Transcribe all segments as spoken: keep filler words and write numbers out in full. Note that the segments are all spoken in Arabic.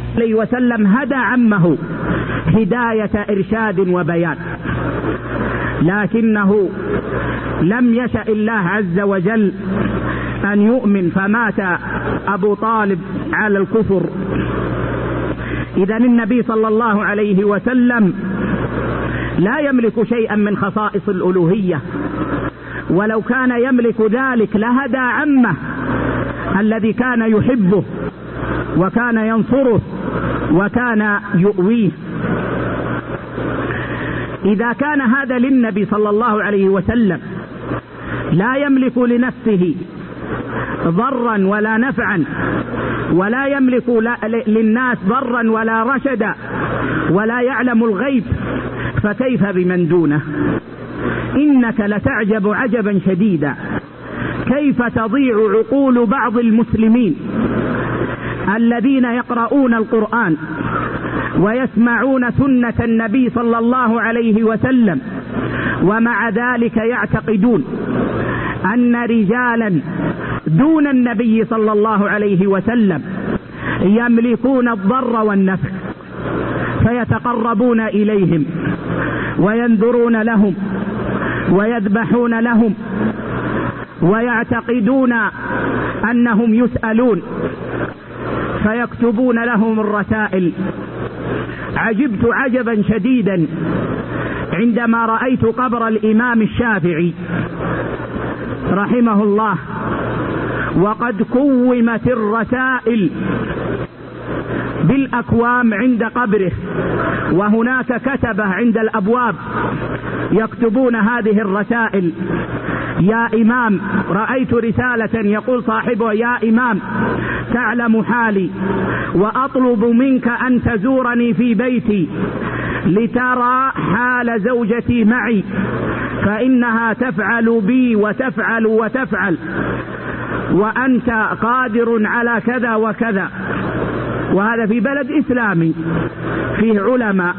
عليه وسلم هدى عمه هداية إرشاد وبيان، لكنه لم يشأ الله عز وجل أن يؤمن فمات أبو طالب على الكفر. إذن النبي صلى الله عليه وسلم لا يملك شيئا من خصائص الألوهية، ولو كان يملك ذلك لهدى عمه الذي كان يحبه وكان ينصره وكان يؤويه. إذا كان هذا للنبي صلى الله عليه وسلم لا يملك لنفسه ضرا ولا نفعا، ولا يملك للناس ضرا ولا رشدا، ولا يعلم الغيب، فكيف بمن دونه؟ إنك لتعجب عجبا شديدا كيف تضيع عقول بعض المسلمين الذين يقرؤون القرآن ويسمعون سنة النبي صلى الله عليه وسلم، ومع ذلك يعتقدون أن رجالا دون النبي صلى الله عليه وسلم يملكون الضر والنفع، فيتقربون إليهم وينذرون لهم ويذبحون لهم ويعتقدون أنهم يسألون، فيكتبون لهم الرسائل. عجبت عجبا شديدا عندما رأيت قبر الإمام الشافعي رحمه الله وقد كومت الرسائل بالأكوام عند قبره، وهناك كتبة عند الأبواب يكتبون هذه الرسائل: يا إمام، رأيت رسالة يقول صاحبه: يا إمام، تعلم حالي وأطلب منك أن تزورني في بيتي لترى حال زوجتي معي، فإنها تفعل بي وتفعل وتفعل، وأنت قادر على كذا وكذا. وهذا في بلد إسلامي فيه علماء،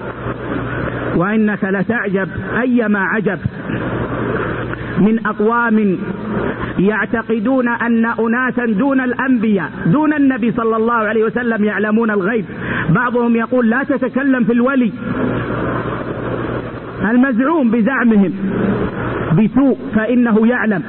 وإنك لتعجب أيما عجب من أقوام يعتقدون أن أناسا دون الأنبياء دون النبي صلى الله عليه وسلم يعلمون الغيب. بعضهم يقول: لا تتكلم في الولي المزعوم بزعمهم بسوء فإنه يعلم.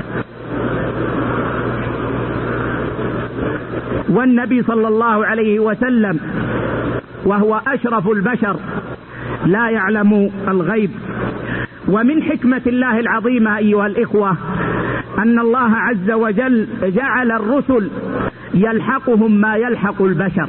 والنبي صلى الله عليه وسلم وهو أشرف البشر لا يعلم الغيب. ومن حكمة الله العظيمة أيها الإخوة أن الله عز وجل جعل الرسل يلحقهم ما يلحق البشر،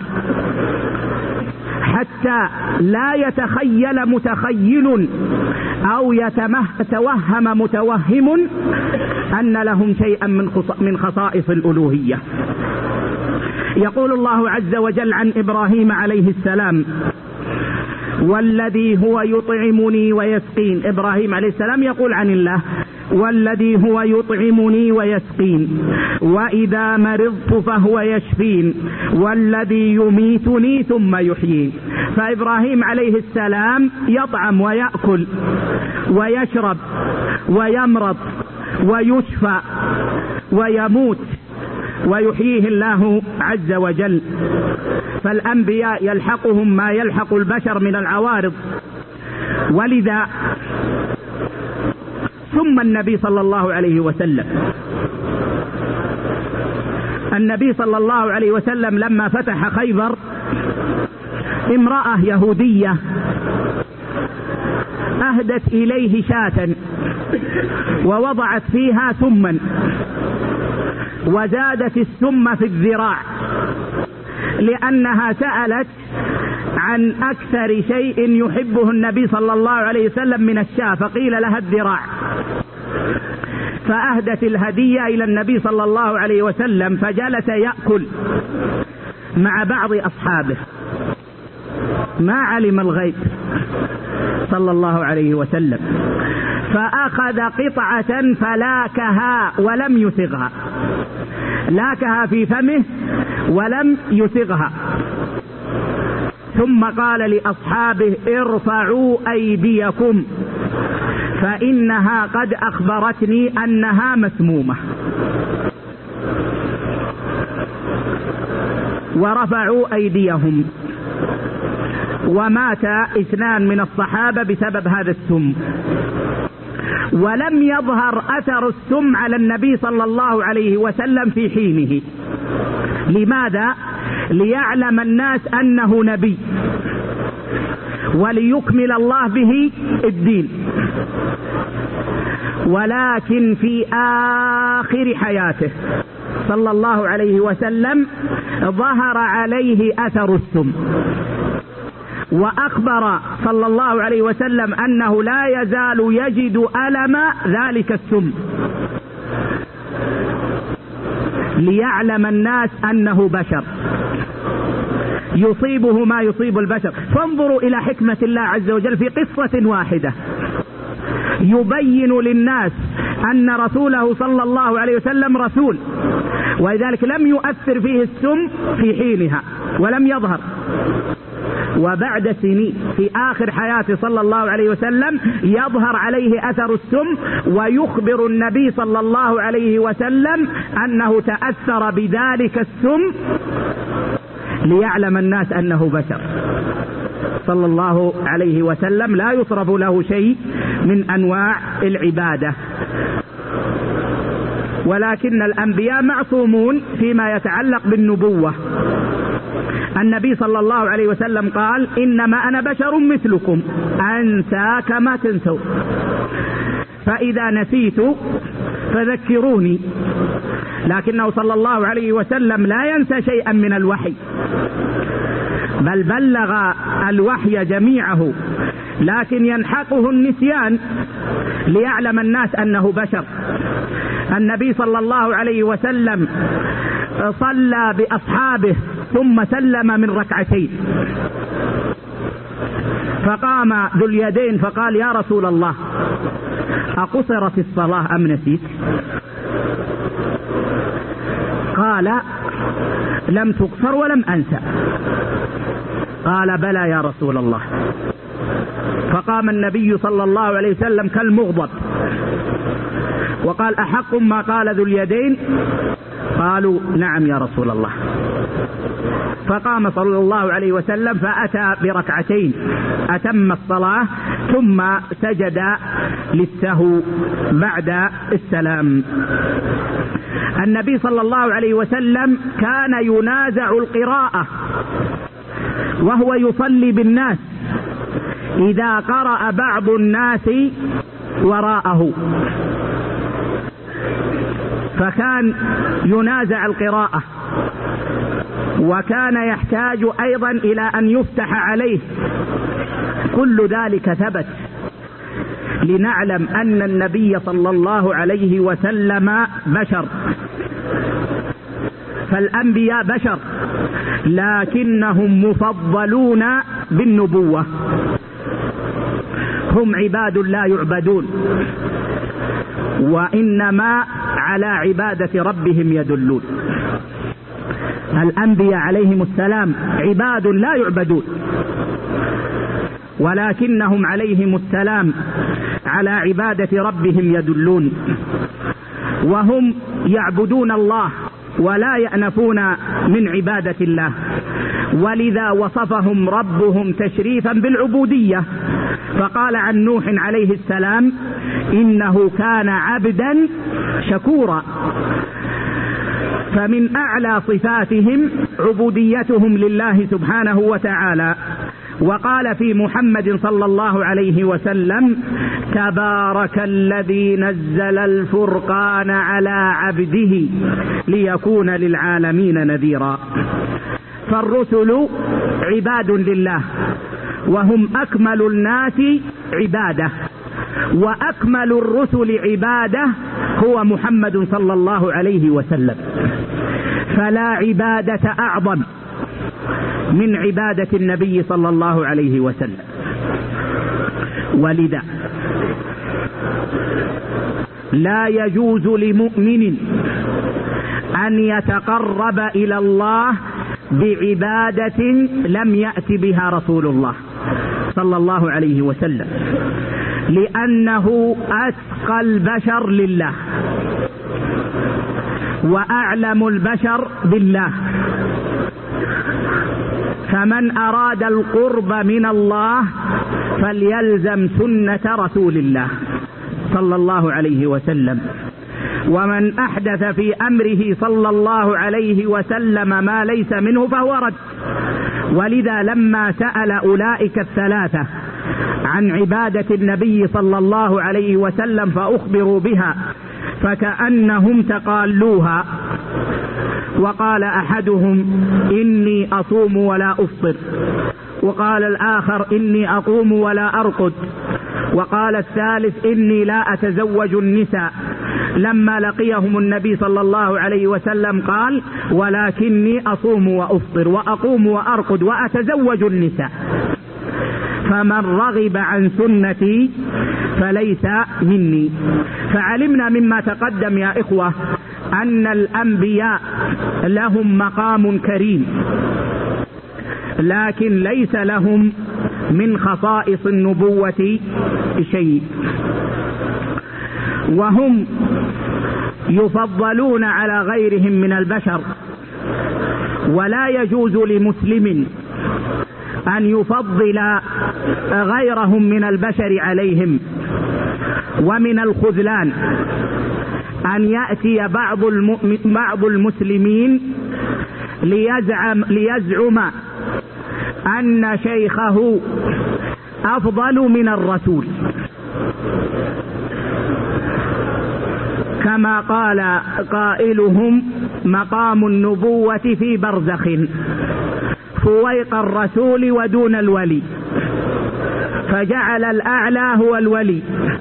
حتى لا يتخيل متخيل أو يتوهم متوهم أن لهم شيئا من خصائص الألوهية. يقول الله عز وجل عن إبراهيم عليه السلام: والذي هو يطعمني ويسقين. إبراهيم عليه السلام يقول عن الله: والذي هو يطعمني ويسقين، وإذا مرضت فهو يشفين، والذي يميتني ثم يحيين. فإبراهيم عليه السلام يطعم ويأكل ويشرب ويمرض ويشفى ويموت، ويحييه الله عز وجل. فالأنبياء يلحقهم ما يلحق البشر من العوارض. ولذا ثم النبي صلى الله عليه وسلم النبي صلى الله عليه وسلم لما فتح خيبر، امرأة يهودية أهدت إليه شاة ووضعت فيها سما، وزادت السم في الذراع، لأنها سألت عن أكثر شيء يحبه النبي صلى الله عليه وسلم من الشاة، فقيل لها الذراع، فأهدت الهدية إلى النبي صلى الله عليه وسلم، فجلس يأكل مع بعض أصحابه، ما علم الغيب صلى الله عليه وسلم، فأخذ قطعة فلاكها ولم يسغها، لاكها في فمه ولم يسغها، ثم قال لأصحابه: ارفعوا أيديكم فإنها قد أخبرتني أنها مسمومة. ورفعوا أيديهم، ومات اثنان من الصحابة بسبب هذا السم. ولم يظهر أثر السم على النبي صلى الله عليه وسلم في حينه. لماذا؟ ليعلم الناس أنه نبي، وليكمل الله به الدين. ولكن في آخر حياته صلى الله عليه وسلم ظهر عليه أثر السم، وأخبر صلى الله عليه وسلم أنه لا يزال يجد ألم ذلك السم، ليعلم الناس أنه بشر يصيبه ما يصيب البشر. فانظروا إلى حكمة الله عز وجل في قصة واحدة يبين للناس أن رسوله صلى الله عليه وسلم رسول، ولذلك لم يؤثر فيه السم في حينها ولم يظهر. وبعد سنين في آخر حياته صلى الله عليه وسلم يظهر عليه أثر السم، ويخبر النبي صلى الله عليه وسلم أنه تأثر بذلك السم ليعلم الناس أنه بشر صلى الله عليه وسلم، لا يصرف له شيء من أنواع العبادة. ولكن الأنبياء معصومون فيما يتعلق بالنبوة. النبي صلى الله عليه وسلم قال: إنما أنا بشر مثلكم أنسى كما تنسوا، فإذا نسيت فذكروني. لكنه صلى الله عليه وسلم لا ينسى شيئا من الوحي، بل بلغ الوحي جميعه، لكن ينحقه النسيان ليعلم الناس أنه بشر. النبي صلى الله عليه وسلم صلى بأصحابه ثم سلم من ركعتين، فقام ذو اليدين فقال: يا رسول الله، أقصرت الصلاة أم نسيت؟ قال: لم تقصر ولم أنسى. قال: بلى يا رسول الله. فقام النبي صلى الله عليه وسلم كالمغضب وقال: أحق ما قال ذو اليدين؟ قالوا: نعم يا رسول الله. فقام صلى الله عليه وسلم فأتى بركعتين أتم الصلاة، ثم سجد للسهو بعد السلام. النبي صلى الله عليه وسلم كان ينازع القراءة وهو يصلي بالناس إذا قرأ بعض الناس وراءه، فكان ينازع القراءة، وكان يحتاج أيضا إلى أن يفتح عليه. كل ذلك ثبت لنعلم أن النبي صلى الله عليه وسلم بشر. فالأنبياء بشر، لكنهم مفضلون بالنبوة، هم عباد لا يعبدون، وإنما على عبادة ربهم يدلون. الأنبياء عليهم السلام عباد لا يعبدون، ولكنهم عليهم السلام على عبادة ربهم يدلون، وهم يعبدون الله ولا يأنفون من عبادة الله، ولذا وصفهم ربهم تشريفا بالعبودية، فقال عن نوح عليه السلام: إنه كان عبدا شكورا. فمن أعلى صفاتهم عبوديتهم لله سبحانه وتعالى. وقال في محمد صلى الله عليه وسلم: تبارك الذي نزل الفرقان على عبده ليكون للعالمين نذيرا. فالرسل عباد لله، وهم أكمل الناس عبادة، وأكمل الرسل عبادة هو محمد صلى الله عليه وسلم. فلا عبادة أعظم من عبادة النبي صلى الله عليه وسلم. ولذا لا يجوز لمؤمن أن يتقرب إلى الله بعبادة لم يأت بها رسول الله صلى الله عليه وسلم، لأنه أتقى البشر لله وأعلم البشر بالله، فمن أراد القرب من الله فليلزم سنة رسول الله صلى الله عليه وسلم، ومن أحدث في أمره صلى الله عليه وسلم ما ليس منه فهو رد. ولذا لما سأل أولئك الثلاثة عن عبادة النبي صلى الله عليه وسلم فأخبروا بها فكأنهم تقالوها، وقال أحدهم إني أصوم ولا أفطر، وقال الآخر إني أقوم ولا أرقد، وقال الثالث إني لا أتزوج النساء. لما لقيهم النبي صلى الله عليه وسلم قال ولكني أصوم وأفطر وأقوم وأرقد وأتزوج النساء، فمن رغب عن سنتي فليس مني. فعلمنا مما تقدم يا إخوة أن الأنبياء لهم مقام كريم، لكن ليس لهم من خصائص النبوة شيء، وهم يفضلون على غيرهم من البشر، ولا يجوز لمسلم أن يفضل غيرهم من البشر عليهم. ومن الخذلان أن يأتي بعض بعض المسلمين ليزعم ليزعم أن شيخه أفضل من الرسول، كما قال قائلهم مقام النبوة في برزخ فويق الرسول ودون الولي، فجعل الأعلى هو الولي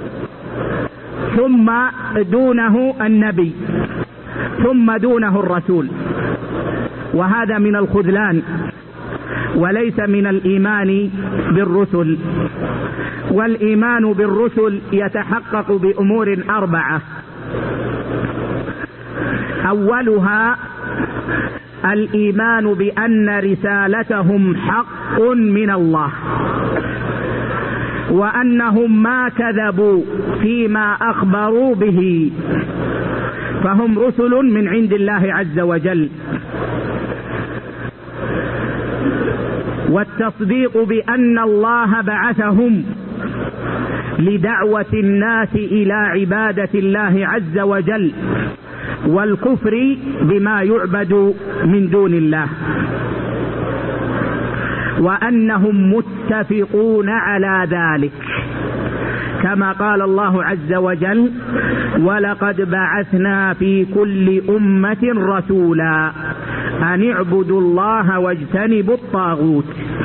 ثم دونه النبي ثم دونه الرسول، وهذا من الخذلان وليس من الإيمان بالرسل. والإيمان بالرسل يتحقق بأمور أربعة، أولها الإيمان بأن رسالتهم حق من الله، وأنهم ما كذبوا فيما أخبروا به، فهم رسل من عند الله عز وجل. والتصديق بأن الله بعثهم لدعوة الناس إلى عبادة الله عز وجل والكفر بما يعبد من دون الله، وأنهم متفقون على ذلك، كما قال الله عز وجل ولقد بعثنا في كل أمة رسولا أن اعبدوا الله واجتنبوا الطاغوت.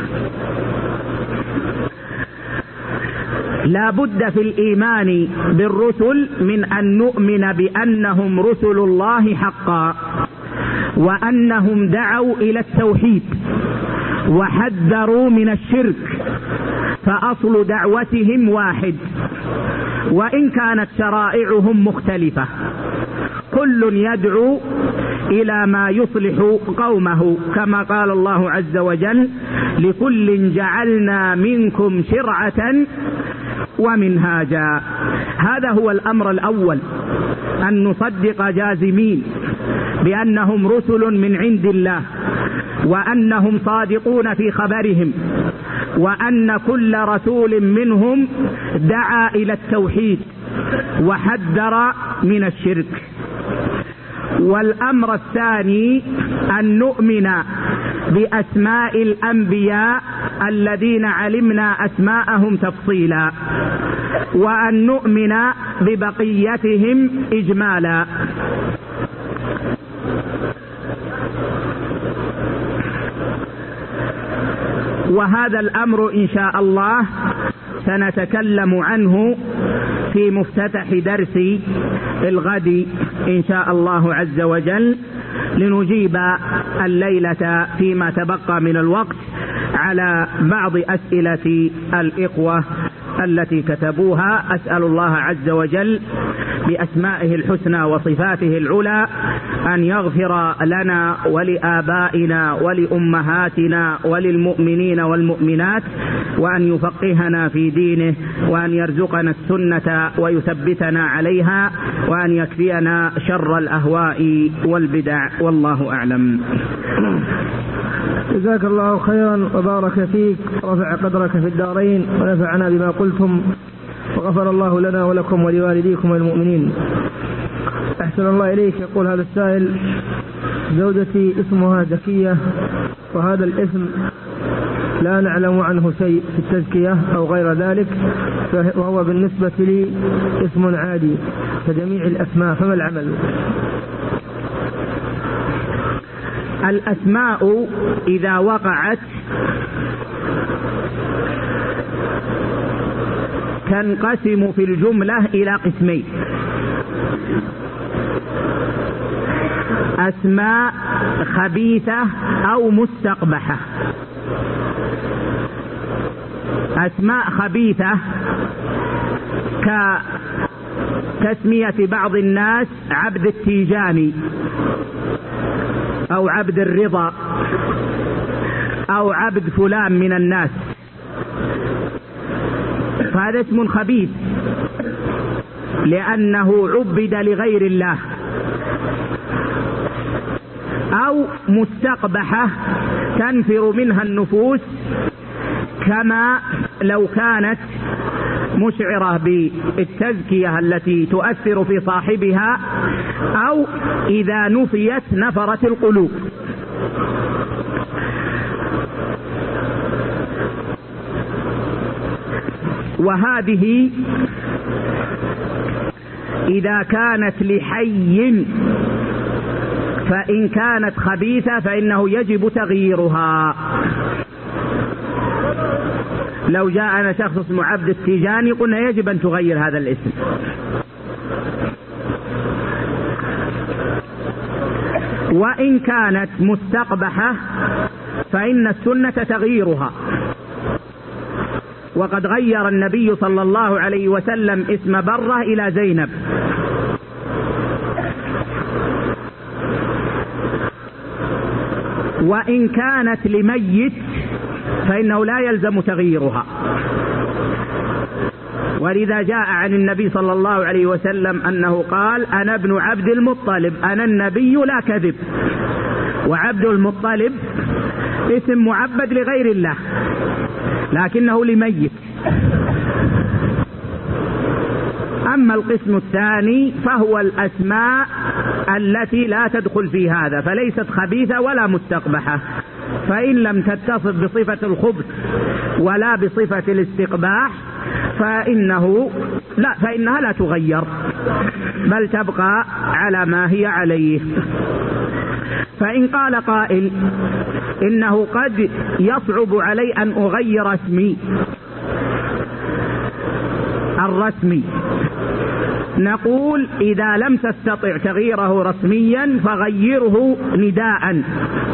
لا بد في الإيمان بالرسل من أن نؤمن بأنهم رسل الله حقا، وأنهم دعوا إلى التوحيد وحذروا من الشرك، فأصل دعوتهم واحد وإن كانت شرائعهم مختلفة، كل يدعو إلى ما يصلح قومه، كما قال الله عز وجل لكل جعلنا منكم شرعة ومنهاجا. هذا هو الأمر الأول، أن نصدق جازمين بأنهم رسل من عند الله، وأنهم صادقون في خبرهم، وأن كل رسول منهم دعا إلى التوحيد وحذر من الشرك. والأمر الثاني أن نؤمن بأسماء الأنبياء الذين علمنا أسماءهم تفصيلا، وأن نؤمن ببقيتهم إجمالا. وهذا الأمر إن شاء الله سنتكلم عنه في مفتتح درس الغد إن شاء الله عز وجل، لنجيب الليلة فيما تبقى من الوقت على بعض أسئلة الإخوة التي كتبوها. أسأل الله عز وجل بأسمائه الحسنى وصفاته العلى أن يغفر لنا ولآبائنا ولأمهاتنا وللمؤمنين والمؤمنات، وأن يفقهنا في دينه، وأن يرزقنا السنة ويثبتنا عليها، وأن يكفينا شر الأهواء والبدع، والله أعلم. جزاك الله خيرا وبارك فيك، رفع قدرك في الدارين ونفعنا بما قلتم، وغفر الله لنا ولكم ولوالديكم والمؤمنين. أحسن الله إليك. يقول هذا السائل: زوجتي اسمها زكية، وهذا الاسم لا نعلم عنه شيء في التزكية أو غير ذلك، وهو بالنسبة لي اسم عادي كجميع الأسماء، فما العمل؟ الأسماء إذا وقعت تنقسم في الجملة إلى قسمين: أسماء خبيثة أو مستقبحة. أسماء خبيثة كتسمية بعض الناس عبد التيجاني أو عبد الرضا أو عبد فلان من الناس، فهذا اسم خبيث لأنه عبد لغير الله. أو مستقبحة تنفر منها النفوس، كما لو كانت مشعرة بالتزكية التي تؤثر في صاحبها، أو إذا نفيت نفرت القلوب. وهذه إذا كانت لحي، فإن كانت خبيثة فإنه يجب تغييرها. لو جاءنا شخص اسمه عبد التيجاني قلنا يجب أن تغير هذا الاسم. وإن كانت مستقبحة فإن السنة تغييرها، وقد غير النبي صلى الله عليه وسلم اسم برة إلى زينب. وإن كانت لميت فإنه لا يلزم تغييرها، ولذا جاء عن النبي صلى الله عليه وسلم أنه قال: أنا ابن عبد المطلب، أنا النبي لا كذب. وعبد المطلب اسم معبد لغير الله لكنه لميت. أما القسم الثاني فهو الأسماء التي لا تدخل في هذا، فليست خبيثة ولا مستقبحة، فإن لم تتصف بصفة الخبث ولا بصفة الاستقباح فإنه لا فإنها لا تغير، بل تبقى على ما هي عليه. فإن قال قائل إنه قد يصعب علي أن أغير اسمي الرسمي، نقول: إذا لم تستطع تغييره رسميا فغيره نداء،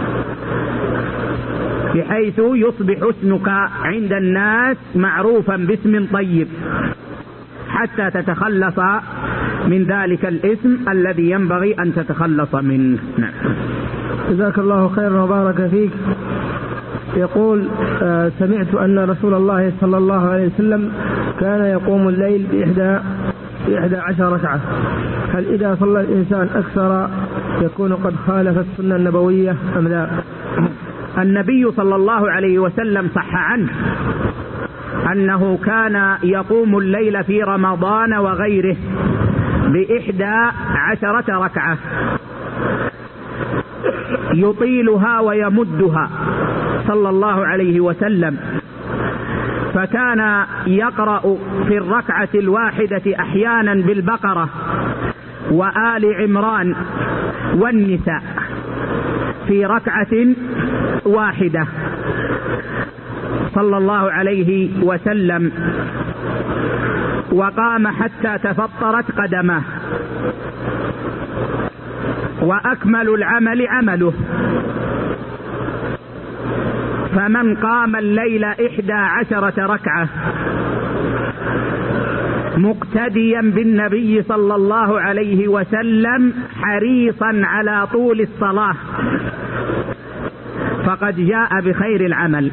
بحيث يصبح اسمك عند الناس معروفا باسم طيب، حتى تتخلص من ذلك الاسم الذي ينبغي أن تتخلص منه. نعم. جزاك الله خيرا وبارك فيك. يقول: آه سمعت أن رسول الله صلى الله عليه وسلم كان يقوم الليل بإحدى بإحدى عشر ركعة، هل إذا صلى الإنسان أكثر يكون قد خالف السنة النبوية أم لا؟ النبي صلى الله عليه وسلم صح عنه أنه كان يقوم الليل في رمضان وغيره بإحدى عشرة ركعة، يطيلها ويمدها صلى الله عليه وسلم، فكان يقرأ في الركعة الواحدة أحيانا بالبقرة وآل عمران والنساء في ركعة واحدة صلى الله عليه وسلم، وقام حتى تفطرت قدمه، وأكمل العمل عمله. فمن قام الليل إحدى عشرة ركعة مقتديا بالنبي صلى الله عليه وسلم حريصا على طول الصلاة فقد جاء بخير العمل.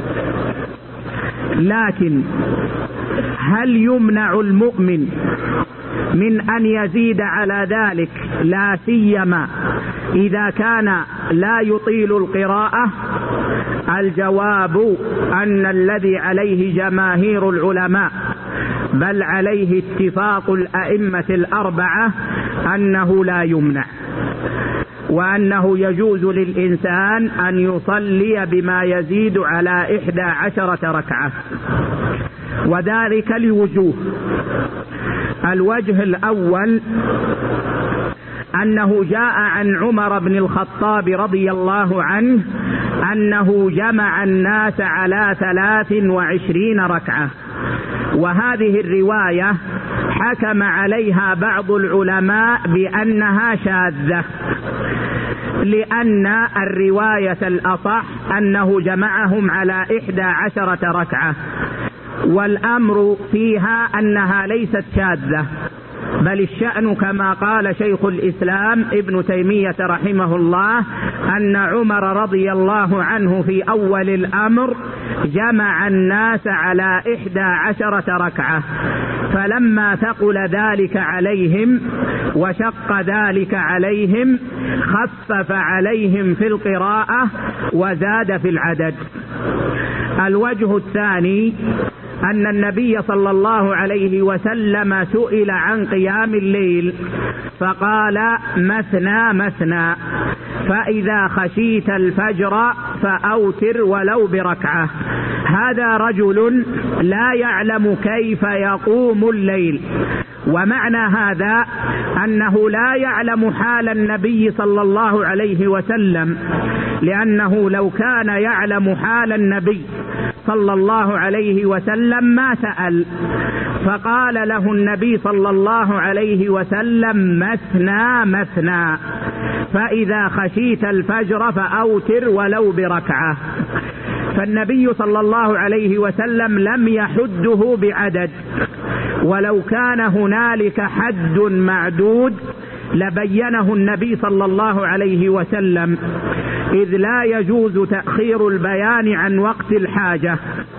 لكن هل يمنع المؤمن من أن يزيد على ذلك، لا سيما إذا كان لا يطيل القراءة؟ الجواب أن الذي عليه جماهير العلماء بل عليه اتفاق الأئمة الأربعة أنه لا يمنع، وأنه يجوز للإنسان أن يصلي بما يزيد على إحدى عشرة ركعة، وذلك لوجوه. الوجه الأول أنه جاء عن عمر بن الخطاب رضي الله عنه أنه جمع الناس على ثلاث وعشرين ركعة، وهذه الرواية حكم عليها بعض العلماء بأنها شاذة، لأن الرواية الأصح أنه جمعهم على إحدى عشرة ركعة، والأمر فيها أنها ليست شاذة، بل الشأن كما قال شيخ الإسلام ابن تيمية رحمه الله أن عمر رضي الله عنه في أول الأمر جمع الناس على إحدى عشرة ركعة، فلما ثقل ذلك عليهم وشق ذلك عليهم خفف عليهم في القراءة وزاد في العدد. الوجه الثاني أن النبي صلى الله عليه وسلم سئل عن قيام الليل فقال مثنى مثنى، فإذا خشيت الفجر فأوتر ولو بركعة. هذا رجل لا يعلم كيف يقوم الليل، ومعنى هذا أنه لا يعلم حال النبي صلى الله عليه وسلم، لأنه لو كان يعلم حال النبي صلى الله عليه وسلم ما سأل، فقال له النبي صلى الله عليه وسلم مثنى مثنى، فإذا خشيت الفجر فأوتر ولو بركعة. فالنبي صلى الله عليه وسلم لم يحده بعدد، ولو كان هنالك حد معدود لبينه النبي صلى الله عليه وسلم، إذ لا يجوز تأخير البيان عن وقت الحاجة.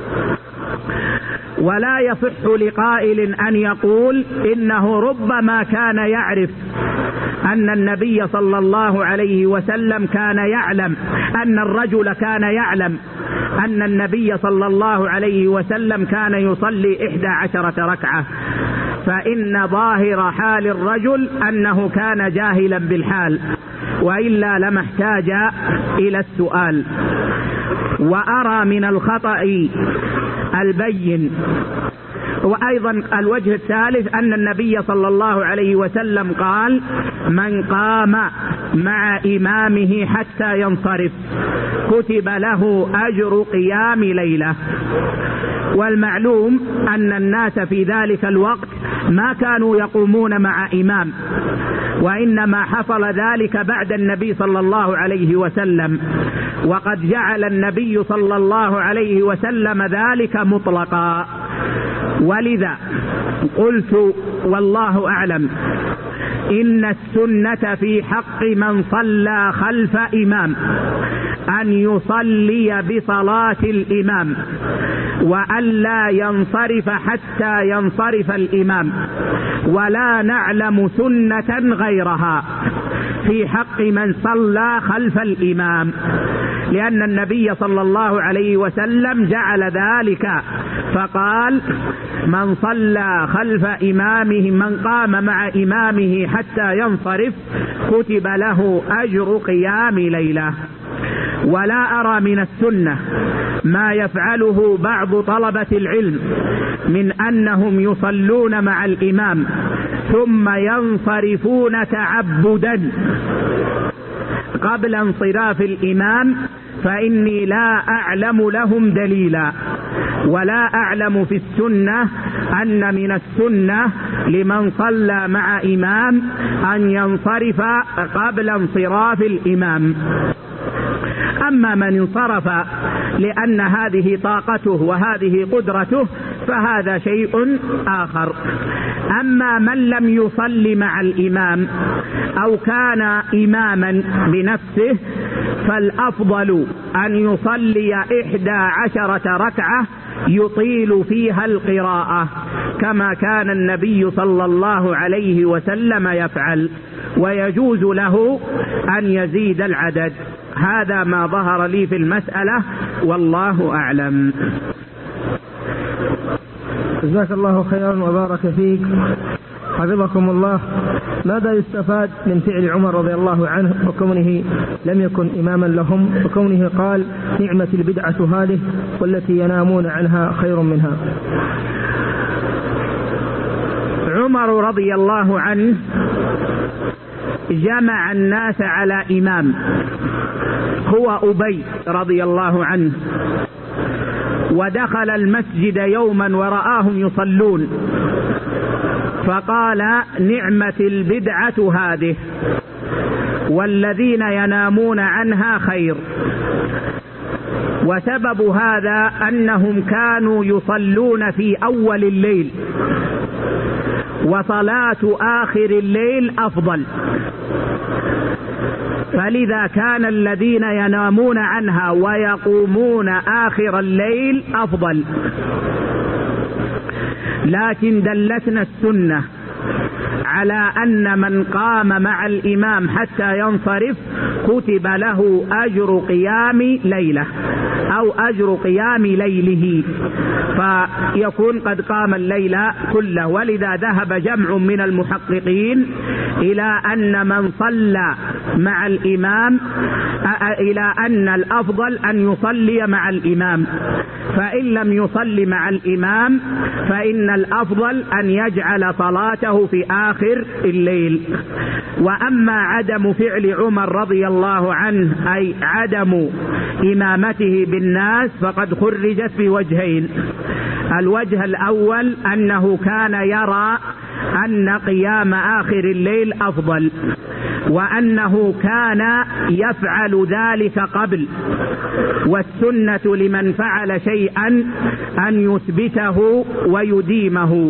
ولا يصح لقائل أن يقول إنه ربما كان يعرف أن النبي صلى الله عليه وسلم كان يعلم أن الرجل كان يعلم أن النبي صلى الله عليه وسلم كان يصلي إحدى عشرة ركعة، فإن ظاهر حال الرجل أنه كان جاهلا بالحال، وإلا لما احتاج إلى السؤال. وأرى من الخطأ البين. وأيضا الوجه الثالث أن النبي صلى الله عليه وسلم قال من قام مع إمامه حتى ينصرف كتب له أجر قيام ليلة. والمعلوم أن الناس في ذلك الوقت ما كانوا يقومون مع إمام، وإنما حصل ذلك بعد النبي صلى الله عليه وسلم، وقد جعل النبي صلى الله عليه وسلم ذلك مطلقا. ولذا قلت والله أعلم إن السنة في حق من صلى خلف إمام أن يصلي بصلاة الإمام، وألا ينصرف حتى ينصرف الإمام، ولا نعلم سنة غيرها في حق من صلى خلف الإمام، لأن النبي صلى الله عليه وسلم جعل ذلك فقال من صلى خلف إمامه من قام مع إمامه حتى ينصرف كتب له أجر قيام ليلة. ولا أرى من السنة ما يفعله بعض طلبة العلم من أنهم يصلون مع الإمام ثم ينصرفون تعبدا قبل انصراف الإمام، فإني لا أعلم لهم دليلا، ولا أعلم في السنة أن من السنة لمن صلى مع إمام أن ينصرف قبل انصراف الإمام. أما من انصرف لأن هذه طاقته وهذه قدرته فهذا شيء آخر. أما من لم يصلي مع الإمام أو كان إماما بنفسه فالأفضل أن يصلي إحدى عشرة ركعة يطيل فيها القراءة كما كان النبي صلى الله عليه وسلم يفعل، ويجوز له أن يزيد العدد. هذا ما ظهر لي في المسألة والله أعلم. جزاك الله خيرا وبارك فيك، حفظكم الله. ماذا يستفاد من فعل عمر رضي الله عنه وكونه لم يكن إماما لهم، وكونه قال نعمة البدعة هذه والتي ينامون عنها خير منها؟ عمر رضي الله عنه جمع الناس على إمام هو أبي رضي الله عنه، ودخل المسجد يوما ورآهم يصلون فقال نعمة البدعة هذه والذين ينامون عنها خير. وسبب هذا أنهم كانوا يصلون في أول الليل، وصلاة آخر الليل أفضل، فلذا كان الذين ينامون عنها ويقومون آخر الليل أفضل. لكن دلتنا السنة على أن من قام مع الإمام حتى ينصرف كتب له أجر قيام ليلة أو أجر قيام ليله، فيكون قد قام الليل كله. ولذا ذهب جمع من المحققين إلى أن من صلى مع الإمام إلى أن الأفضل أن يصلي مع الإمام، فإن لم يصلي مع الإمام فإن الأفضل أن يجعل صلاته في آخر الليل. وأما عدم فعل عمر رضي الله عنه أي عدم إمامته بالناس فقد خرجت بوجهين. الوجه الأول أنه كان يرى أن قيام آخر الليل أفضل، وأنه كان يفعل ذلك قبل، والسنة لمن فعل شيئا أن يثبته ويديمه.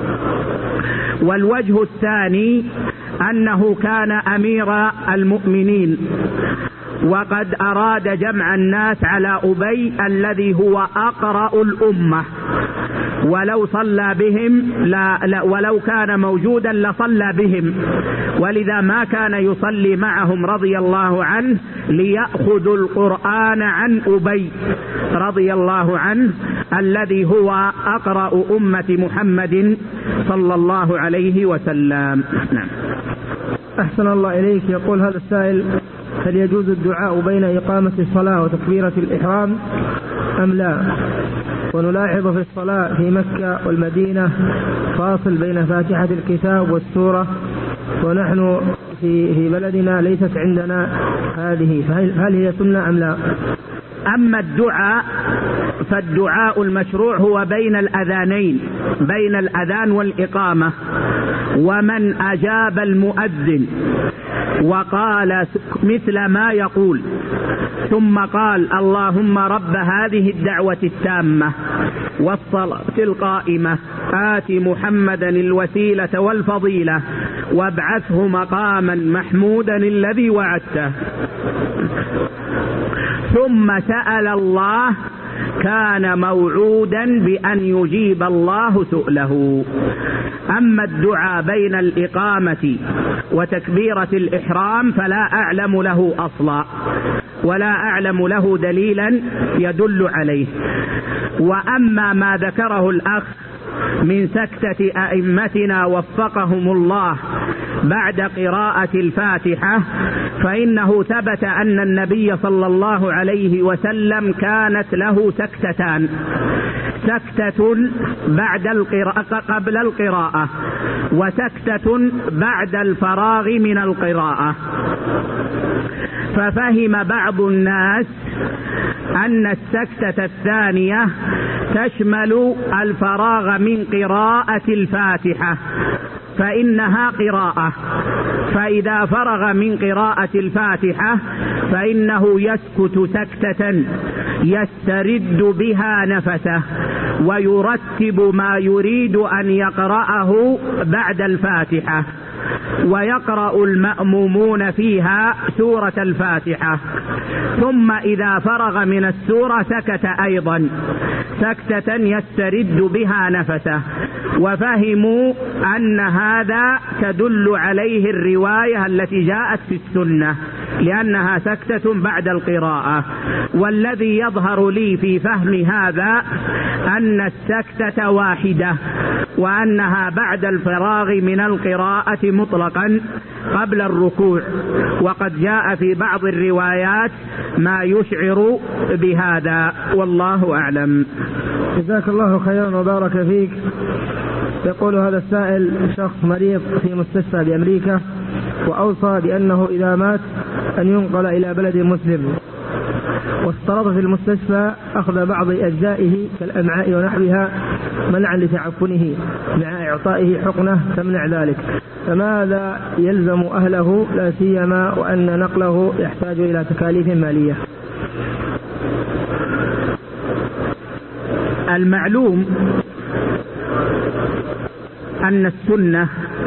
والوجه الثاني أنه كان أمير المؤمنين وقد أراد جمع الناس على أبي الذي هو أقرأ الأمة، ولو صلى بهم لا لا ولو كان موجودا لصلى بهم، ولذا ما كان يصلي معهم رضي الله عنه ليأخذوا القرآن عن أبي رضي الله عنه الذي هو أقرأ أمة محمد صلى الله عليه وسلم. نعم. أحسن الله إليك. يقول هذا السائل: هل يجوز الدعاء بين إقامة الصلاة وتكبيرة الإحرام أم لا؟ ونلاحظ في الصلاة في مكة والمدينة فاصل بين فاتحة الكتاب والسورة، ونحن في في بلدنا ليست عندنا هذه، فهل هي سنة أم لا؟ أما الدعاء فالدعاء المشروع هو بين الأذانين، بين الأذان والإقامة. ومن أجاب المؤذن وقال مثل ما يقول ثم قال اللهم رب هذه الدعوة التامة والصلاة القائمة آت محمدا الوسيلة والفضيلة وابعثه مقاما محمودا الذي وعدته، ثم سأل الله كان موعودا بأن يجيب الله سؤله. أما الدعاء بين الإقامة وتكبيرة الإحرام فلا أعلم له أصلا ولا أعلم له دليلا يدل عليه. وأما ما ذكره الأخ من سكتة أئمتنا وفقهم الله بعد قراءة الفاتحة، فإنه ثبت أن النبي صلى الله عليه وسلم كانت له سكتتان: سكتة بعد القراءة قبل القراءة، وسكتة بعد الفراغ من القراءة. ففهم بعض الناس أن السكتة الثانية تشمل الفراغ من قراءة الفاتحة فإنها قراءة، فإذا فرغ من قراءة الفاتحة فإنه يسكت سكتة يسترد بها نفسه ويرتب ما يريد أن يقرأه بعد الفاتحة، ويقرأ المأمومون فيها سورة الفاتحة، ثم إذا فرغ من السورة سكت أيضا سكتة يسترد بها نفسه. وفهموا أن هذا تدل عليه الرواية التي جاءت في السنة لأنها سكتة بعد القراءة. والذي يظهر لي في فهم هذا أن السكتة واحدة وأنها بعد الفراغ من القراءة مطلقا قبل الركوع، وقد جاء في بعض الروايات ما يشعر بهذا، والله أعلم. جزاك الله خيرا وبارك فيك. يقول هذا السائل: شخص مريض في مستشفى بأمريكا وأوصى بأنه إذا مات أن ينقل إلى بلد مسلم، واشترط في المستشفى أخذ بعض أجزائه كالأمعاء ونحوها منعا لتعفنه مع إعطائه حقنة تمنع ذلك، فماذا يلزم أهله لا سيما وأن نقله يحتاج إلى تكاليف مالية؟ المعلوم أن السنة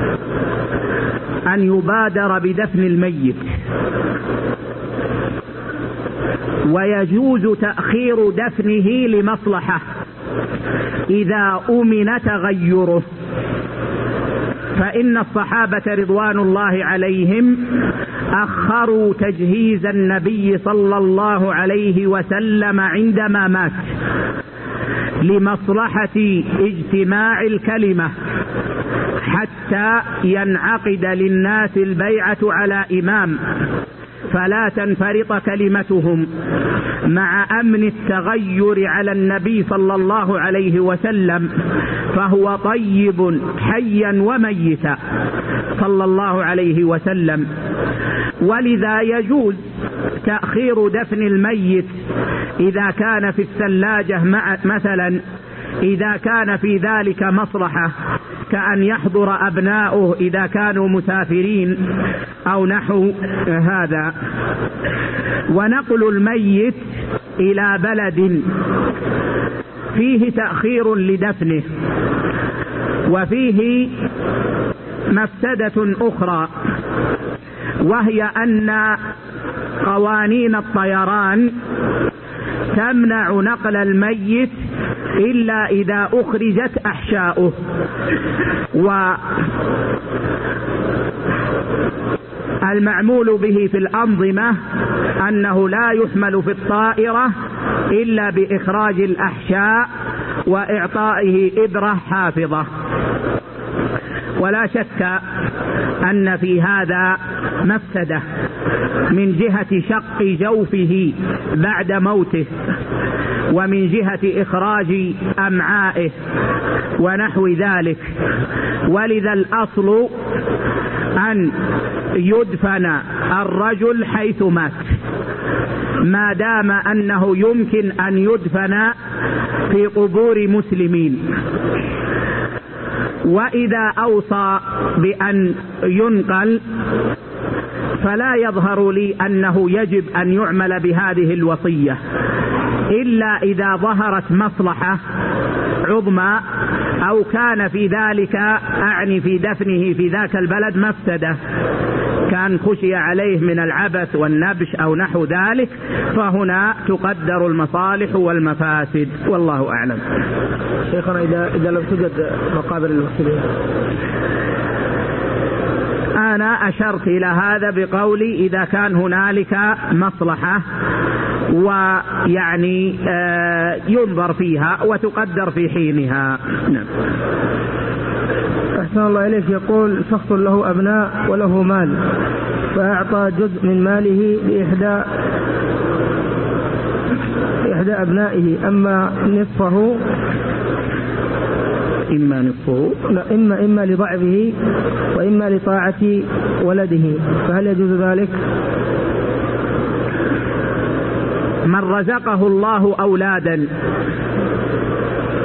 أن يبادر بدفن الميت، ويجوز تأخير دفنه لمصلحة إذا أمن تغيره. فإن الصحابة رضوان الله عليهم أخروا تجهيز النبي صلى الله عليه وسلم عندما مات لمصلحة اجتماع الكلمة حتى ينعقد للناس البيعة على إمام فلا تنفرط كلمتهم، مع أمن التغير على النبي صلى الله عليه وسلم، فهو طيب حيا وميتا صلى الله عليه وسلم. ولذا يجوز تأخير دفن الميت إذا كان في الثلاجة مثلا، إذا كان في ذلك مصلحة كأن يحضر أبناؤه إذا كانوا مسافرين أو نحو هذا. ونقل الميت إلى بلد فيه تأخير لدفنه وفيه مفسدة أخرى، وهي أن قوانين الطيران تمنع نقل الميت إلا إذا أخرجت أحشاؤه، والمعمول به في الأنظمة أنه لا يحمل في الطائرة إلا بإخراج الأحشاء وإعطائه إبرة حافظة. ولا شك أن في هذا مفسدة من جهة شق جوفه بعد موته، ومن جهة إخراج أمعائه ونحو ذلك. ولذا الأصل أن يدفن الرجل حيث مات ما دام أنه يمكن أن يدفن في قبور مسلمين. وإذا أوصى بأن ينقل فلا يظهر لي أنه يجب أن يعمل بهذه الوصية إلا إذا ظهرت مصلحة عظمى أو كان في ذلك أعني في دفنه في ذاك البلد مفسدة، كان خشي عليه من العبث والنبش أو نحو ذلك، فهنا تقدر المصالح والمفاسد، والله أعلم. شيخنا إذا إذا لم توجد مقابر المسلمين، أنا أشرت إلى هذا بقولي إذا كان هنالك مصلحة ويعني آه ينظر فيها وتقدر في حينها. نعم. أحسن الله إليك. يقول شخص له أبناء وله مال، فأعطى جزء من ماله لإحدى إحدى أبنائه، أما نصفه إما نصفه لا إما إما لضعفه وإما لطاعة ولده، فهل يجوز ذلك؟ من رزقه الله أولادا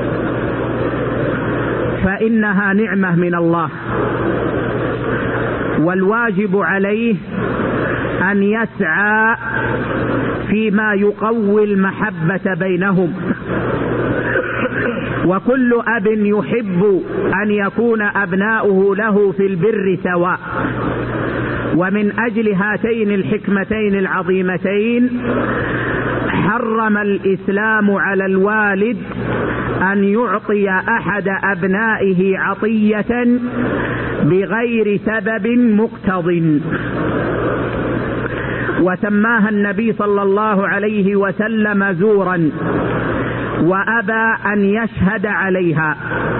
فإنها نعمة من الله، والواجب عليه أن يسعى فيما يقوي المحبة بينهم. وكل أب يحب أن يكون أبناؤه له في البر سواء. ومن أجل هاتين الحكمتين العظيمتين حرم الإسلام على الوالد أن يعطي أحد أبنائه عطية بغير سبب مقتضٍ، وسماها النبي صلى الله عليه وسلم زورا، وأبى أن يشهد عليها.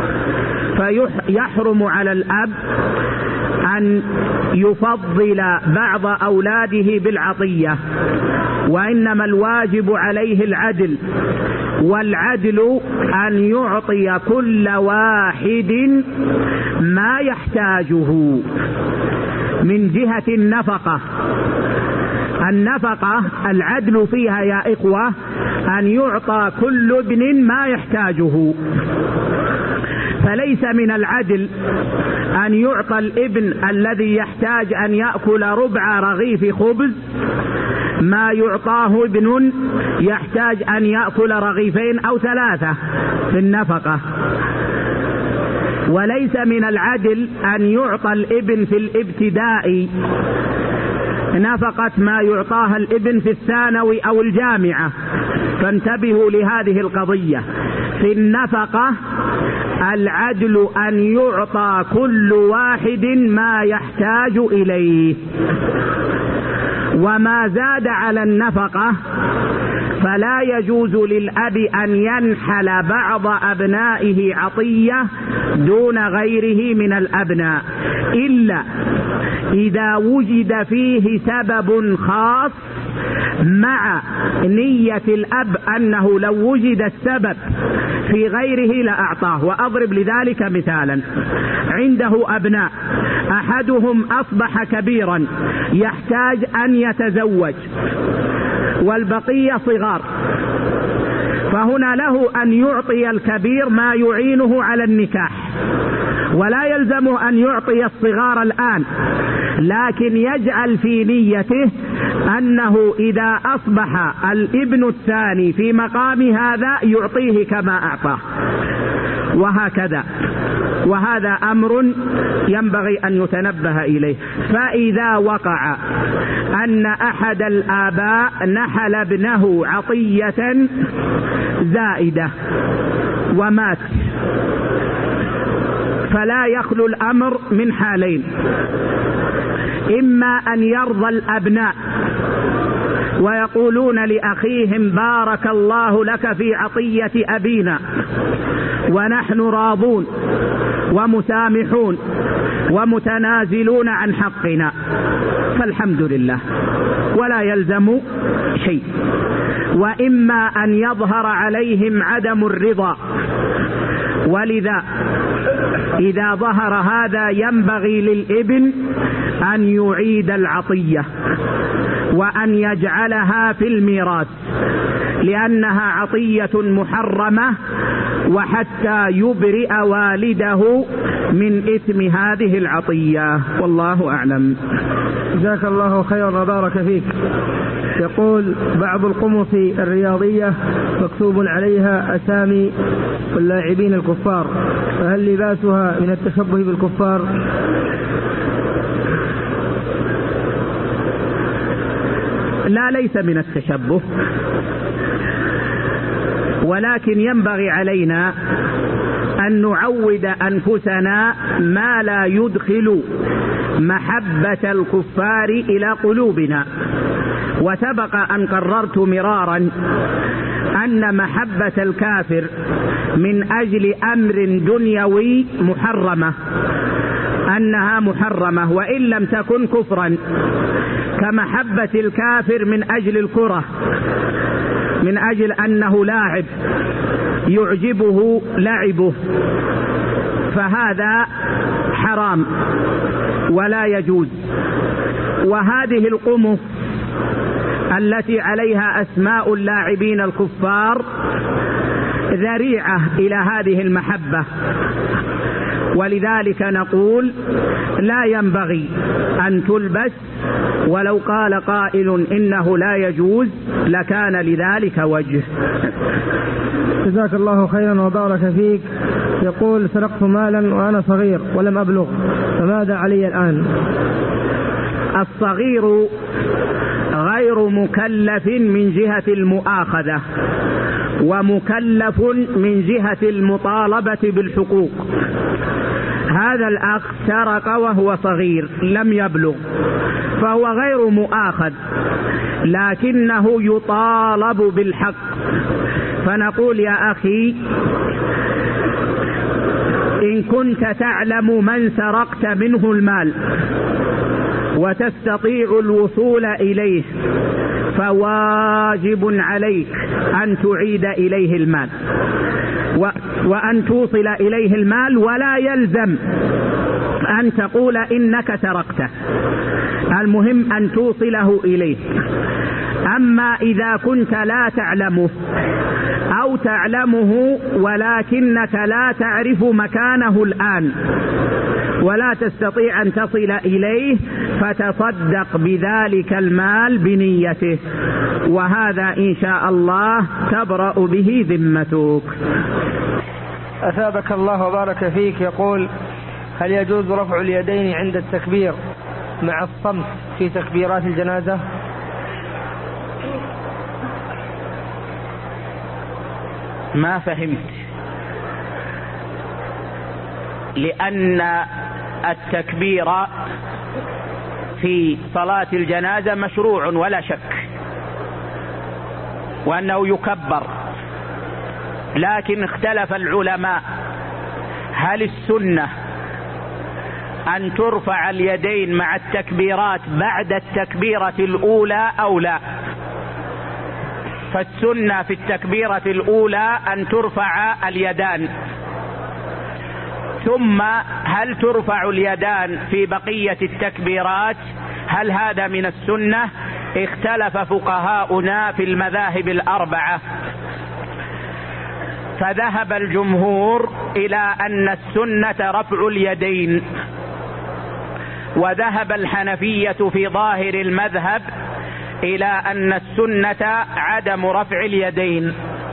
فيحرم على الأب أن يفضل بعض أولاده بالعطية، وإنما الواجب عليه العدل، والعدل أن يعطي كل واحد ما يحتاجه. من جهة النفقة، النفقة العدل فيها يا إخوة أن يعطى كل ابن ما يحتاجه، فليس من العدل أن يعطى الابن الذي يحتاج أن يأكل ربع رغيف خبز ما يعطاه ابن يحتاج أن يأكل رغيفين أو ثلاثة في النفقة. وليس من العدل أن يعطى الابن في الابتدائي نفقة ما يعطاها الابن في الثانوي أو الجامعة، فانتبهوا لهذه القضية. في النفقة العدل أن يعطى كل واحد ما يحتاج إليه، وما زاد على النفقة فلا يجوز للأب أن ينحل بعض أبنائه عطية دون غيره من الأبناء، إلا إذا وجد فيه سبب خاص مع نية الأب أنه لو وجد السبب في غيره لأعطاه. وأضرب لذلك مثالا: عنده أبناء، أحدهم أصبح كبيرا يحتاج أن يتزوج والبقية صغار، فهنا له أن يعطي الكبير ما يعينه على النكاح، ولا يلزم أن يعطي الصغار الآن، لكن يجعل في نيته أنه إذا أصبح الابن الثاني في مقام هذا يعطيه كما أعطاه، وهكذا. وهذا أمر ينبغي أن يتنبه إليه. فإذا وقع أن أحد الآباء نحل ابنه عطية زائدة ومات، فلا يخلو الأمر من حالين: إما أن يرضى الأبناء ويقولون لأخيهم: بارك الله لك في عطية أبينا، ونحن راضون ومسامحون ومتنازلون عن حقنا، فالحمد لله ولا يلزم شيء. وإما أن يظهر عليهم عدم الرضا، ولذا إذا ظهر هذا ينبغي للابن أن يعيد العطية وأن يجعلها في الميراث، لأنها عطية محرمة، وحتى يبرئ والده من إثم هذه العطية، والله أعلم. جزاك الله خيرا وبارك فيك. يقول: بعض القمص الرياضية مكتوب عليها أسامي اللاعبين الكفار، فهل لباسها من التشبه بالكفار؟ لا، ليس من التشبه، ولكن ينبغي علينا أن نعود أنفسنا ما لا يدخل محبة الكفار إلى قلوبنا. وسبق أن قررت مرارا أن محبة الكافر من أجل أمر دنيوي محرمة، أنها محرمة وإن لم تكن كفرا، كمحبة الكافر من أجل الكرة، من أجل أنه لاعب يعجبه لعبه، فهذا حرام ولا يجوز. وهذه القمص التي عليها أسماء اللاعبين الكفار ذريعة إلى هذه المحبة، ولذلك نقول لا ينبغي أن تلبس، ولو قال قائل إنه لا يجوز لكان لذلك وجه. جزاك الله خيرا وبارك فيك. يقول: سرقت مالا وأنا صغير ولم أبلغ، فماذا علي الآن؟ الصغير غير مكلف من جهة المؤاخذة، ومكلف من جهة المطالبة بالحقوق. هذا الأخ سرق وهو صغير لم يبلغ، فهو غير مؤاخذ لكنه يطالب بالحق، فنقول: يا أخي، إن كنت تعلم من سرقت منه المال وتستطيع الوصول إليه فواجب عليك أن تعيد إليه المال وأن توصل إليه المال، ولا يلزم أن تقول إنك سرقته، المهم أن توصله إليه. أما إذا كنت لا تعلمه أو تعلمه ولكنك لا تعرف مكانه الآن ولا تستطيع أن تصل إليه، فتصدق بذلك المال بنيته، وهذا إن شاء الله تبرأ به ذمتك. أثابك الله وبارك فيك. يقول: هل يجوز رفع اليدين عند التكبير مع الصمت في تكبيرات الجنازة؟ ما فهمت. لأن التكبير في صلاة الجنازة مشروع ولا شك، وأنه يكبر، لكن اختلف العلماء هل السنة أن ترفع اليدين مع التكبيرات بعد التكبيرة الأولى أو لا. فالسنة في التكبيرة الأولى أن ترفع اليدان، ثم هل ترفع اليدان في بقية التكبيرات؟ هل هذا من السنة؟ اختلف فقهاؤنا في المذاهب الأربعة، فذهب الجمهور إلى أن السنة رفع اليدين، وذهب الحنفية في ظاهر المذهب إلى أن السنة عدم رفع اليدين،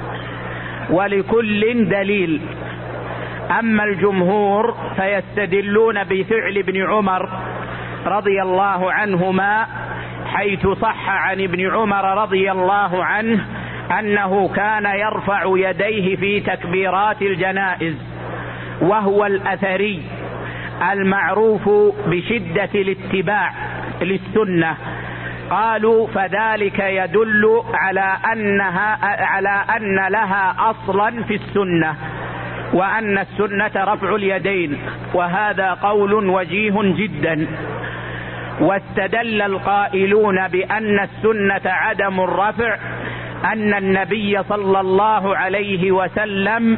ولكل دليل. أما الجمهور فيستدلون بفعل ابن عمر رضي الله عنهما، حيث صح عن ابن عمر رضي الله عنه أنه كان يرفع يديه في تكبيرات الجنائز، وهو الأثري المعروف بشدة الاتباع للسنة. قالوا: فذلك يدل على أنها على أن لها أصلا في السنة، وأن السنة رفع اليدين، وهذا قول وجيه جدا. واستدل القائلون بأن السنة عدم الرفع أن النبي صلى الله عليه وسلم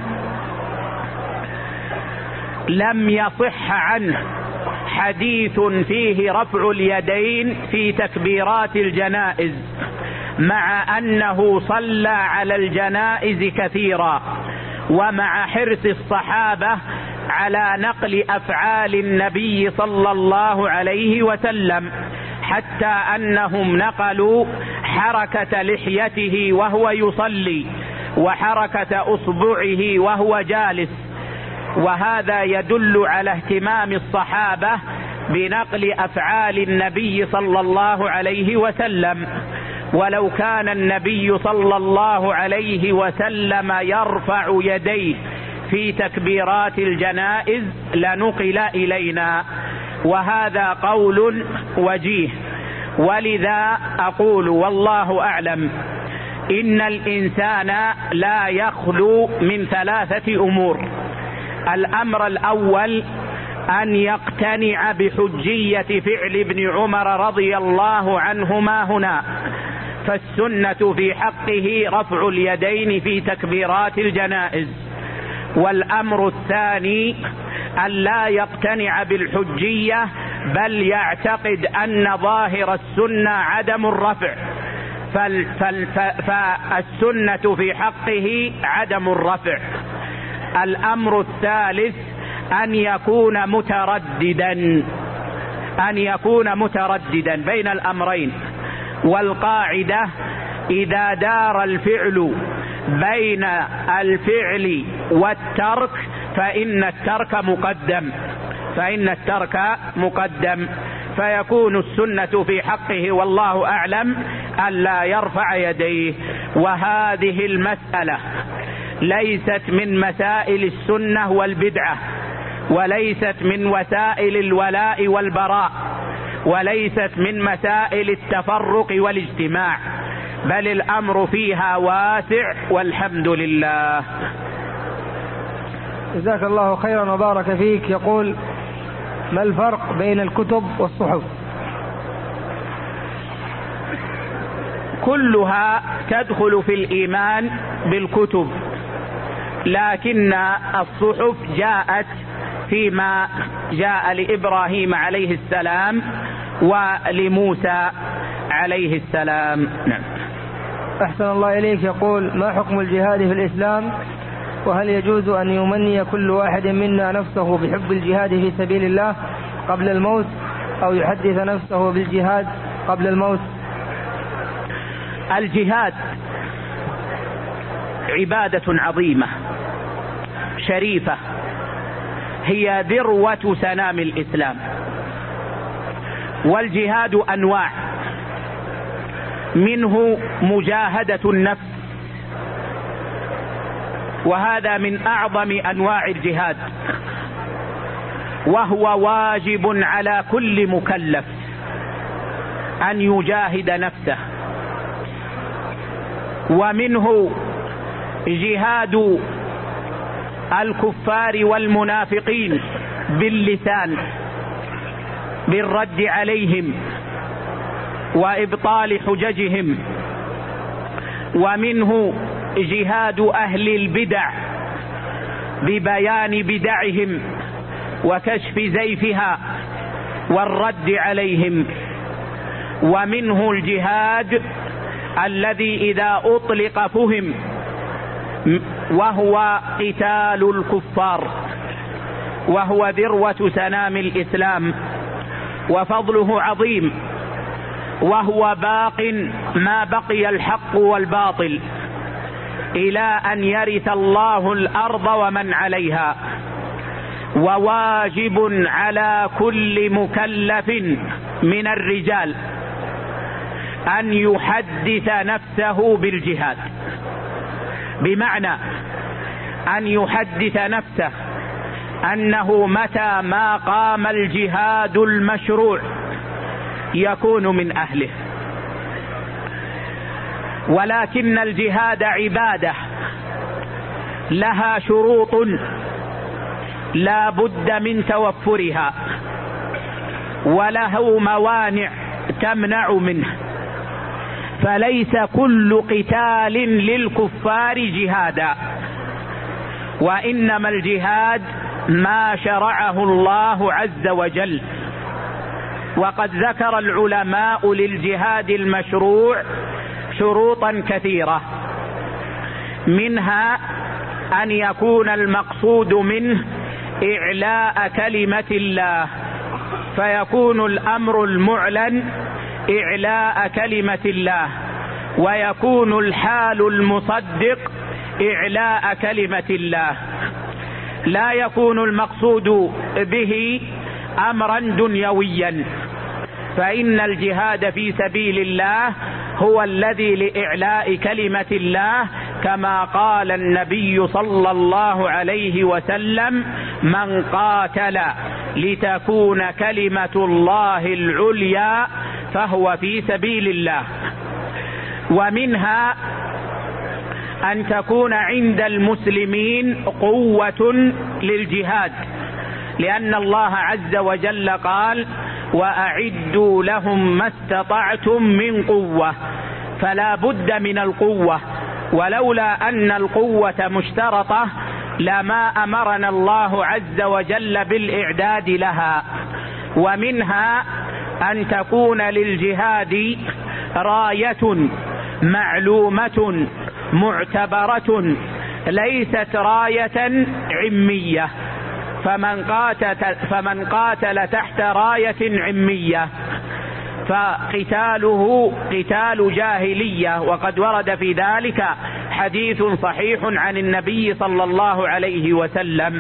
لم يصح عنه حديث فيه رفع اليدين في تكبيرات الجنائز، مع أنه صلى على الجنائز كثيرا، ومع حرص الصحابة على نقل أفعال النبي صلى الله عليه وسلم، حتى أنهم نقلوا حركة لحيته وهو يصلي وحركة أصبعه وهو جالس، وهذا يدل على اهتمام الصحابة بنقل أفعال النبي صلى الله عليه وسلم. ولو كان النبي صلى الله عليه وسلم يرفع يديه في تكبيرات الجنائز لنقل إلينا، وهذا قول وجيه. ولذا أقول والله أعلم إن الإنسان لا يخلو من ثلاثة أمور. الأمر الأول أن يقتنع بحجية فعل ابن عمر رضي الله عنهما هنا، فالسنة في حقه رفع اليدين في تكبيرات الجنائز. والأمر الثاني أن لا يقتنع بالحجية، بل يعتقد أن ظاهر السنة عدم الرفع، فالسنة في حقه عدم الرفع. الأمر الثالث أن يكون مترددا أن يكون مترددا بين الأمرين. والقاعدة إذا دار الفعل بين الفعل والترك فإن الترك مقدم فإن الترك مقدم فيكون السنة في حقه والله أعلم ألا يرفع يديه. وهذه المسألة ليست من مسائل السنة والبدعة، وليست من وسائل الولاء والبراء، وليست من مسائل التفرق والاجتماع، بل الأمر فيها واسع والحمد لله. جزاك الله خيرا وبارك فيك. يقول: ما الفرق بين الكتب والصحف؟ كلها تدخل في الإيمان بالكتب، لكن الصحف جاءت فيما جاء لإبراهيم عليه السلام ولموسى عليه السلام. نعم. أحسن الله إليك. يقول: ما حكم الجهاد في الإسلام؟ وهل يجوز أن يمني كل واحد منا نفسه بحب الجهاد في سبيل الله قبل الموت، أو يحدث نفسه بالجهاد قبل الموت؟ الجهاد عبادة عظيمة شريفة، هي ذروة سنام الإسلام. والجهاد أنواع، منه مجاهدة النفس، وهذا من أعظم أنواع الجهاد، وهو واجب على كل مكلف أن يجاهد نفسه. ومنه جهاد الكفار والمنافقين باللسان بالرد عليهم وإبطال حججهم. ومنه جهاد أهل البدع ببيان بدعهم وكشف زيفها والرد عليهم. ومنه الجهاد الذي إذا أطلق فهم، وهو قتال الكفار، وهو ذروة سنام الإسلام وفضله عظيم، وهو باق ما بقي الحق والباطل إلى أن يرث الله الأرض ومن عليها. وواجب على كل مكلف من الرجال أن يحدث نفسه بالجهاد، بمعنى أن يحدث نفسه أنه متى ما قام الجهاد المشروع يكون من أهله. ولكن الجهاد عبادة لها شروط لا بد من توفرها، وله موانع تمنع منه، فليس كل قتال للكفار جهادا، وإنما الجهاد ما شرعه الله عز وجل. وقد ذكر العلماء للجهاد المشروع شروطا كثيرة، منها أن يكون المقصود منه إعلاء كلمة الله، فيكون الأمر المعلن إعلاء كلمة الله، ويكون الحال المصدق إعلاء كلمة الله. لا يكون المقصود به أمرا دنيويا، فإن الجهاد في سبيل الله هو الذي لإعلاء كلمة الله، كما قال النبي صلى الله عليه وسلم: من قاتل لتكون كلمة الله العليا فهو في سبيل الله. ومنها أن تكون عند المسلمين قوة للجهاد، لأن الله عز وجل قال: وأعدوا لهم ما استطعتم من قوة، فلا بد من القوة، ولولا أن القوة مشترطة لما أمرنا الله عز وجل بالإعداد لها. ومنها أن تكون للجهاد راية معلومة معتبرة، ليست راية عمية، فمن قاتل, فمن قاتل تحت راية عمية فقتاله قتال جاهلية، وقد ورد في ذلك حديث صحيح عن النبي صلى الله عليه وسلم.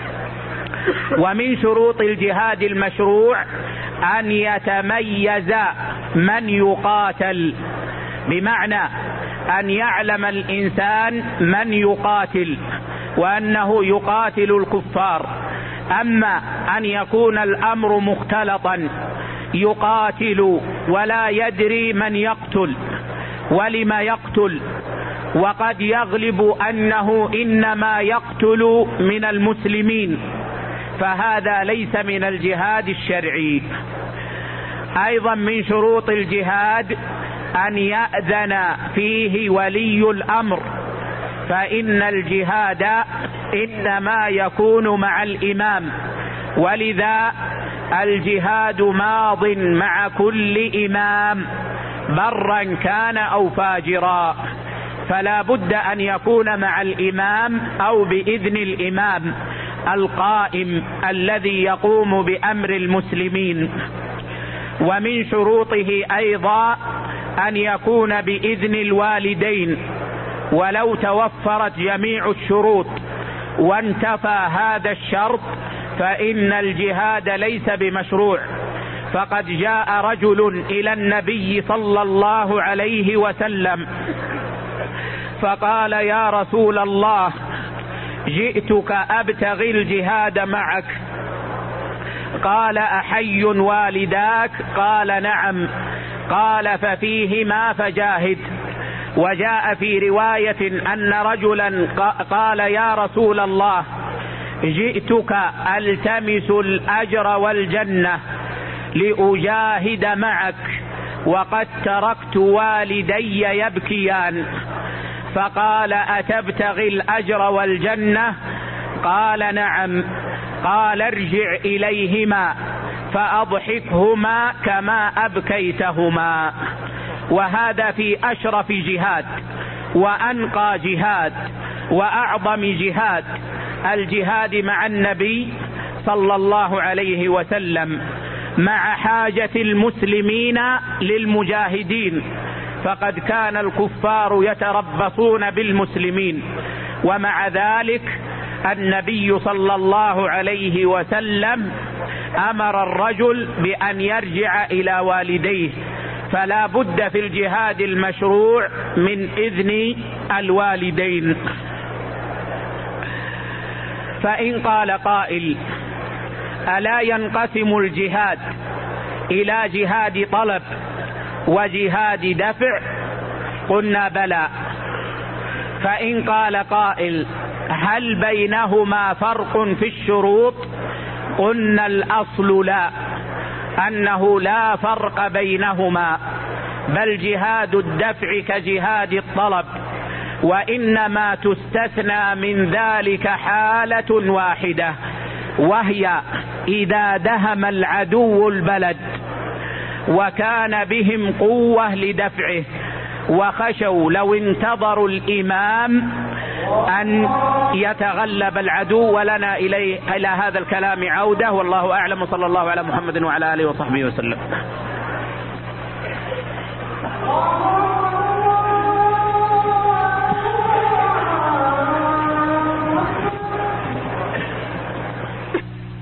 ومن شروط الجهاد المشروع أن يتميز من يقاتل، بمعنى أن يعلم الإنسان من يقاتل وأنه يقاتل الكفار. أما أن يكون الأمر مختلطا، يقاتل ولا يدري من يقتل ولما يقتل، وقد يغلب أنه إنما يقتل من المسلمين، فهذا ليس من الجهاد الشرعي. أيضا من شروط الجهاد أن يأذن فيه ولي الأمر، فإن الجهاد إنما يكون مع الإمام، ولذا الجهاد ماض مع كل إمام برا كان أو فاجرا، فلا بد أن يكون مع الإمام أو بإذن الإمام القائم الذي يقوم بأمر المسلمين. ومن شروطه أيضا أن يكون بإذن الوالدين، ولو توفرت جميع الشروط وانتفى هذا الشرط فإن الجهاد ليس بمشروع. فقد جاء رجل إلى النبي صلى الله عليه وسلم فقال: يا رسول الله، جئتك أبتغي الجهاد معك. قال: أحي والداك؟ قال: نعم. قال: ففيهما فجاهد. وجاء في رواية أن رجلا قال: يا رسول الله، جئتك ألتمس الأجر والجنة لأجاهد معك، وقد تركت والدي يبكيان. فقال: أتبتغي الأجر والجنة؟ قال: نعم. قال: ارجع إليهما فأضحكهما كما أبكيتهما. وهذا في أشرف جهاد وأنقى جهاد وأعظم جهاد، الجهاد مع النبي صلى الله عليه وسلم، مع حاجة المسلمين للمجاهدين، فقد كان الكفار يتربصون بالمسلمين، ومع ذلك النبي صلى الله عليه وسلم أمر الرجل بأن يرجع إلى والديه. فلا بد في الجهاد المشروع من إذن الوالدين. فإن قال قائل: ألا ينقسم الجهاد إلى جهاد طلب وجهاد دفع؟ قلنا: بلى. فإن قال قائل: هل بينهما فرق في الشروط؟ قلنا: الأصل لا، أنه لا فرق بينهما، بل جهاد الدفع كجهاد الطلب، وإنما تستثنى من ذلك حالة واحدة، وهي إذا دهم العدو البلد وكان بهم قوة لدفعه، وخشوا لو انتظروا الإمام أن يتغلب العدو. ولنا إليه إلى هذا الكلام عودة، والله أعلم، صلى الله على محمد وعلى آله وصحبه وسلم.